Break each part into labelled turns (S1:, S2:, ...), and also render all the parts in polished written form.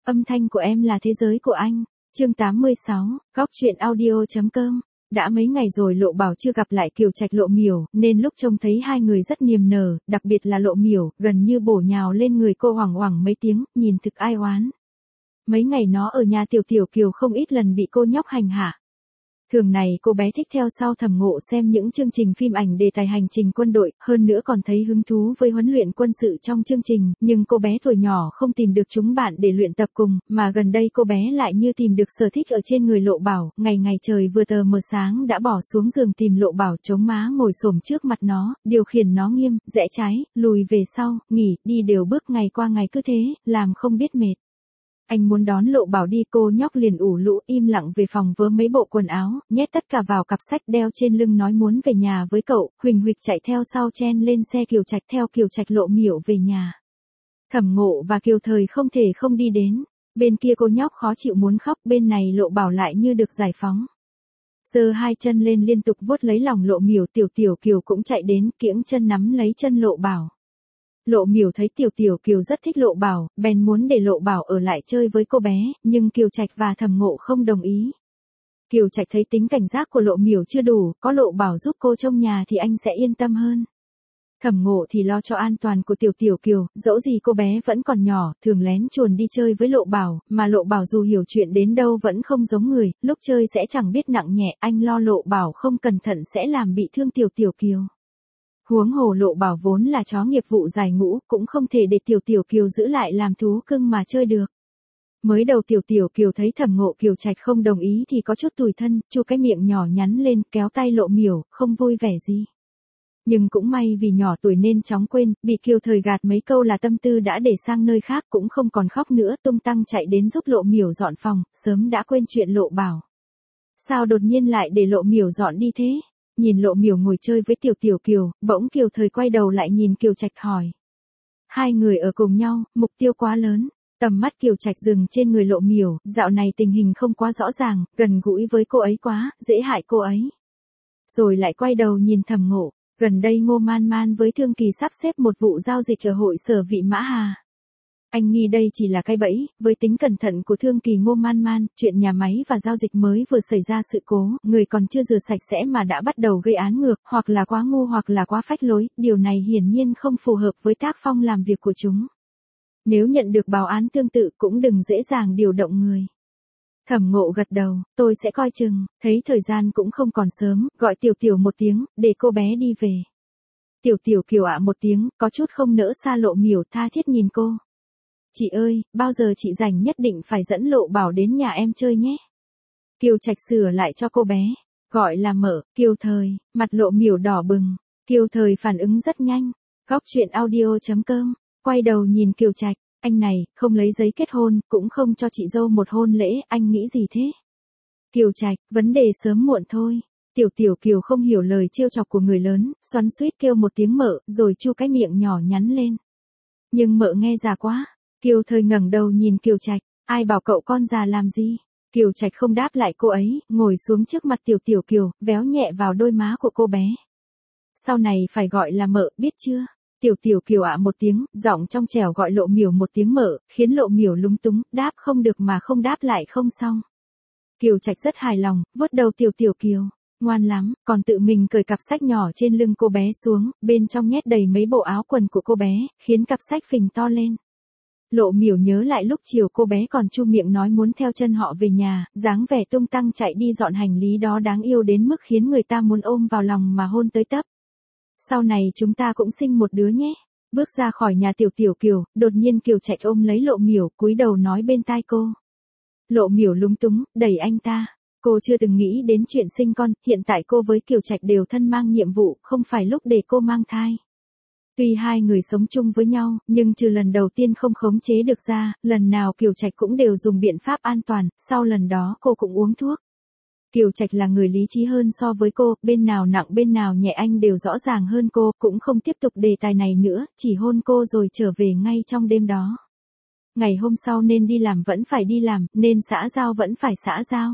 S1: Âm thanh của em là thế giới của anh. Chương 86, Góc truyện audio.com. Đã mấy ngày rồi Lộ Bảo chưa gặp lại Kiều Trạch Lộ Miểu, nên lúc trông thấy hai người rất niềm nở, đặc biệt là Lộ Miểu, gần như bổ nhào lên người cô hoảng hoảng mấy tiếng, nhìn thực ai oán. Mấy ngày nó ở nhà Tiểu Tiểu Kiều không ít lần bị cô nhóc hành hạ. Thường này cô bé thích theo sau Thẩm Ngộ xem những chương trình phim ảnh đề tài hành trình quân đội, hơn nữa còn thấy hứng thú với huấn luyện quân sự trong chương trình, nhưng cô bé tuổi nhỏ không tìm được chúng bạn để luyện tập cùng, mà gần đây cô bé lại như tìm được sở thích ở trên người Lộ Bảo, ngày ngày trời vừa tờ mờ sáng đã bỏ xuống giường tìm Lộ Bảo chống má ngồi xổm trước mặt nó, điều khiển nó nghiêng, rẽ trái, lùi về sau, nghỉ, đi đều bước ngày qua ngày cứ thế, làm không biết mệt. Anh muốn đón Lộ Bảo đi, cô nhóc liền ủ rũ im lặng về phòng vớ mấy bộ quần áo, nhét tất cả vào cặp sách đeo trên lưng nói muốn về nhà với cậu, huỳnh huỵch chạy theo sau chen lên xe Kiều Trạch theo Kiều Trạch Lộ Miểu về nhà. Thẩm Ngộ và Kiều Thời không thể không đi đến, bên kia cô nhóc khó chịu muốn khóc, bên này Lộ Bảo lại như được giải phóng. Giơ hai chân lên liên tục vuốt lấy lòng Lộ Miểu, Tiểu Kiều cũng chạy đến, kiễng chân nắm lấy chân Lộ Bảo. Lộ Miểu thấy Tiểu Kiều rất thích Lộ Bảo, bèn muốn để Lộ Bảo ở lại chơi với cô bé, nhưng Kiều Trạch và Thẩm Ngộ không đồng ý. Kiều Trạch thấy tính cảnh giác của Lộ Miểu chưa đủ, có Lộ Bảo giúp cô trông nhà thì anh sẽ yên tâm hơn. Thẩm Ngộ thì lo cho an toàn của Tiểu Kiều, dẫu gì cô bé vẫn còn nhỏ, thường lén chuồn đi chơi với Lộ Bảo, mà Lộ Bảo dù hiểu chuyện đến đâu vẫn không giống người, lúc chơi sẽ chẳng biết nặng nhẹ, anh lo Lộ Bảo không cẩn thận sẽ làm bị thương Tiểu Kiều. Huống hồ Lộ Bảo vốn là chó nghiệp vụ giải ngũ, cũng không thể để Tiểu Kiều giữ lại làm thú cưng mà chơi được. Mới đầu Tiểu Kiều thấy Thẩm Ngộ Kiều Trạch không đồng ý thì có chút tủi thân, chu cái miệng nhỏ nhắn lên, kéo tay Lộ Miểu, không vui vẻ gì. Nhưng cũng may vì nhỏ tuổi nên chóng quên, bị Kiều Thời gạt mấy câu là tâm tư đã để sang nơi khác, cũng không còn khóc nữa, tung tăng chạy đến giúp Lộ Miểu dọn phòng, sớm đã quên chuyện Lộ Bảo. Sao đột nhiên lại để Lộ Miểu dọn đi thế? Nhìn Lộ Miểu ngồi chơi với Tiểu Kiều, bỗng Kiều Thời quay đầu lại nhìn Kiều Trạch hỏi. Hai người ở cùng nhau, mục tiêu quá lớn. Tầm mắt Kiều Trạch dừng trên người Lộ Miểu, dạo này tình hình không quá rõ ràng, gần gũi với cô ấy quá, dễ hại cô ấy. Rồi lại quay đầu nhìn Thẩm Ngộ, gần đây Ngô Man Man với Thương Kỳ sắp xếp một vụ giao dịch ở hội sở Vị Mã Hà. Anh nghi đây chỉ là cái bẫy, với tính cẩn thận của Thương Kỳ Ngô Man Man, chuyện nhà máy và giao dịch mới vừa xảy ra sự cố, người còn chưa rửa sạch sẽ mà đã bắt đầu gây án ngược, hoặc là quá ngu hoặc là quá phách lối, điều này hiển nhiên không phù hợp với tác phong làm việc của chúng. Nếu nhận được báo án tương tự cũng đừng dễ dàng điều động người. Thẩm Ngộ gật đầu, tôi sẽ coi chừng, thấy thời gian cũng không còn sớm, gọi Tiểu một tiếng, để cô bé đi về. Tiểu Kiều ạ một tiếng, có chút không nỡ xa Lộ Miểu, tha thiết nhìn cô. Chị ơi, bao giờ chị rảnh nhất định phải dẫn Lộ Bảo đến nhà em chơi nhé. Kiều Trạch sửa lại cho cô bé, gọi là Mở, Kiều Thời, mặt Lộ Miểu đỏ bừng. Kiều Thời phản ứng rất nhanh. Góc truyện audio.com, quay đầu nhìn Kiều Trạch, anh này, không lấy giấy kết hôn, cũng không cho chị dâu một hôn lễ, anh nghĩ gì thế? Kiều Trạch, vấn đề sớm muộn thôi. Tiểu Kiều không hiểu lời trêu chọc của người lớn, xoắn xuýt kêu một tiếng Mợ, rồi chu cái miệng nhỏ nhắn lên. Nhưng Mợ nghe già quá. Kiều Thời ngẩng đầu nhìn Kiều Trạch, ai bảo cậu con già làm gì? Kiều Trạch không đáp lại cô ấy, ngồi xuống trước mặt Tiểu Kiều, véo nhẹ vào đôi má của cô bé. Sau này phải gọi là Mợ, biết chưa? Tiểu Kiều ạ một tiếng, giọng trong trẻo gọi Lộ Miểu một tiếng Mợ, khiến Lộ Miểu lúng túng, đáp không được mà không đáp lại không xong. Kiều Trạch rất hài lòng, vuốt đầu Tiểu Kiều, ngoan lắm, còn tự mình cởi cặp sách nhỏ trên lưng cô bé xuống, bên trong nhét đầy mấy bộ áo quần của cô bé, khiến cặp sách phình to lên. Lộ Miểu nhớ lại lúc chiều cô bé còn chu miệng nói muốn theo chân họ về nhà, dáng vẻ tung tăng chạy đi dọn hành lý đó đáng yêu đến mức khiến người ta muốn ôm vào lòng mà hôn tới tấp. Sau này chúng ta cũng sinh một đứa nhé. Bước ra khỏi nhà Tiểu Kiều, đột nhiên Kiều Trạch ôm lấy Lộ Miểu, cúi đầu nói bên tai cô. Lộ Miểu lúng túng, đẩy anh ta. Cô chưa từng nghĩ đến chuyện sinh con, hiện tại cô với Kiều Trạch đều thân mang nhiệm vụ, không phải lúc để cô mang thai. Tuy hai người sống chung với nhau, nhưng trừ lần đầu tiên không khống chế được ra, lần nào Kiều Trạch cũng đều dùng biện pháp an toàn, sau lần đó cô cũng uống thuốc. Kiều Trạch là người lý trí hơn so với cô, bên nào nặng bên nào nhẹ anh đều rõ ràng hơn cô, cũng không tiếp tục đề tài này nữa, chỉ hôn cô rồi trở về ngay trong đêm đó. Ngày hôm sau nên đi làm vẫn phải đi làm, nên xã giao vẫn phải xã giao.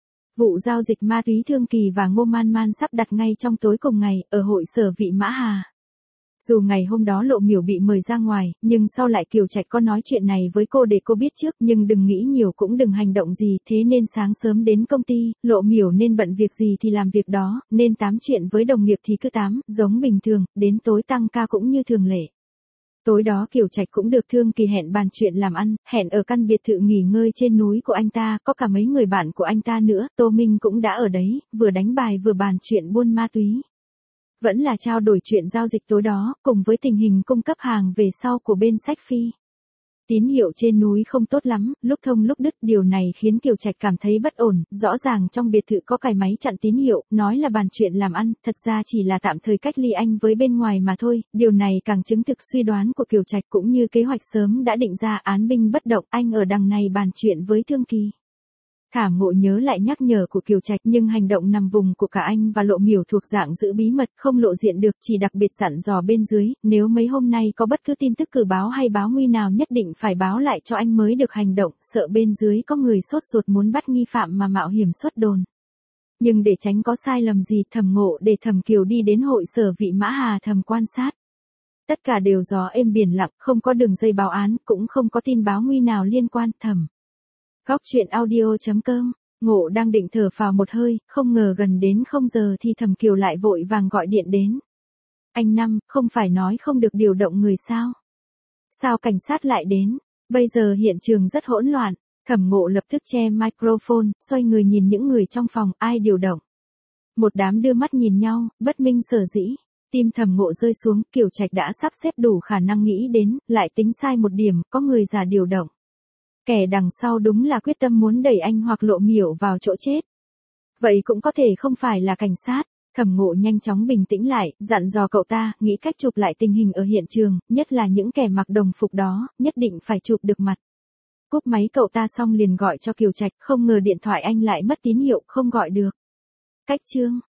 S1: Vụ giao dịch ma túy Thương Kỳ và Ngô Man Man sắp đặt ngay trong tối cùng ngày, ở hội sở Vị Mã Hà. Dù ngày hôm đó Lộ Miểu bị mời ra ngoài, nhưng sau lại Kiều Trạch có nói chuyện này với cô để cô biết trước, nhưng đừng nghĩ nhiều cũng đừng hành động gì, thế nên sáng sớm đến công ty, Lộ Miểu nên bận việc gì thì làm việc đó, nên tám chuyện với đồng nghiệp thì cứ tám, giống bình thường, đến tối tăng ca cũng như thường lệ. Tối đó Kiều Trạch cũng được Thương Kỳ hẹn bàn chuyện làm ăn, hẹn ở căn biệt thự nghỉ ngơi trên núi của anh ta, có cả mấy người bạn của anh ta nữa, Tô Minh cũng đã ở đấy, vừa đánh bài vừa bàn chuyện buôn ma túy. Vẫn là trao đổi chuyện giao dịch tối đó, cùng với tình hình cung cấp hàng về sau của bên Sách Phi. Tín hiệu trên núi không tốt lắm, lúc thông lúc đứt, điều này khiến Kiều Trạch cảm thấy bất ổn, rõ ràng trong biệt thự có cài máy chặn tín hiệu, nói là bàn chuyện làm ăn, thật ra chỉ là tạm thời cách ly anh với bên ngoài mà thôi, điều này càng chứng thực suy đoán của Kiều Trạch cũng như kế hoạch sớm đã định ra, án binh bất động, anh ở đằng này bàn chuyện với Thương Kỳ. Khả Ngộ nhớ lại nhắc nhở của Kiều Trạch, nhưng hành động nằm vùng của cả anh và Lộ Miểu thuộc dạng giữ bí mật, không lộ diện được, chỉ đặc biệt dặn dò bên dưới, nếu mấy hôm nay có bất cứ tin tức cử báo hay báo nguy nào nhất định phải báo lại cho anh mới được hành động, sợ bên dưới có người sốt ruột muốn bắt nghi phạm mà mạo hiểm xuất đồn. Nhưng để tránh có sai lầm gì, Thẩm Ngộ để Thẩm Kiều đi đến hội sở Vị Mã Hà Thầm quan sát. Tất cả đều gió êm biển lặng, không có đường dây báo án, cũng không có tin báo nguy nào liên quan. Thẩm Góc Chuyện Audio.com. Ngộ đang định thở phào một hơi, không ngờ gần đến 0 giờ thì Thẩm Kiều lại vội vàng gọi điện đến. Anh Năm, không phải nói không được điều động người sao? Sao cảnh sát lại đến? Bây giờ hiện trường rất hỗn loạn. Thẩm Ngộ lập tức che microphone, xoay người nhìn những người trong phòng, ai điều động. Một đám đưa mắt nhìn nhau, bất minh sở dĩ. Tim Thẩm Ngộ rơi xuống, Kiều Trạch đã sắp xếp đủ khả năng nghĩ đến, lại tính sai một điểm, có người giả điều động. Kẻ đằng sau đúng là quyết tâm muốn đẩy anh hoặc Lộ Miểu vào chỗ chết. Vậy cũng có thể không phải là cảnh sát. Thẩm Ngộ nhanh chóng bình tĩnh lại, dặn dò cậu ta, nghĩ cách chụp lại tình hình ở hiện trường, nhất là những kẻ mặc đồng phục đó, nhất định phải chụp được mặt. Cúp máy cậu ta xong liền gọi cho Kiều Trạch, không ngờ điện thoại anh lại mất tín hiệu, không gọi được. Cách chương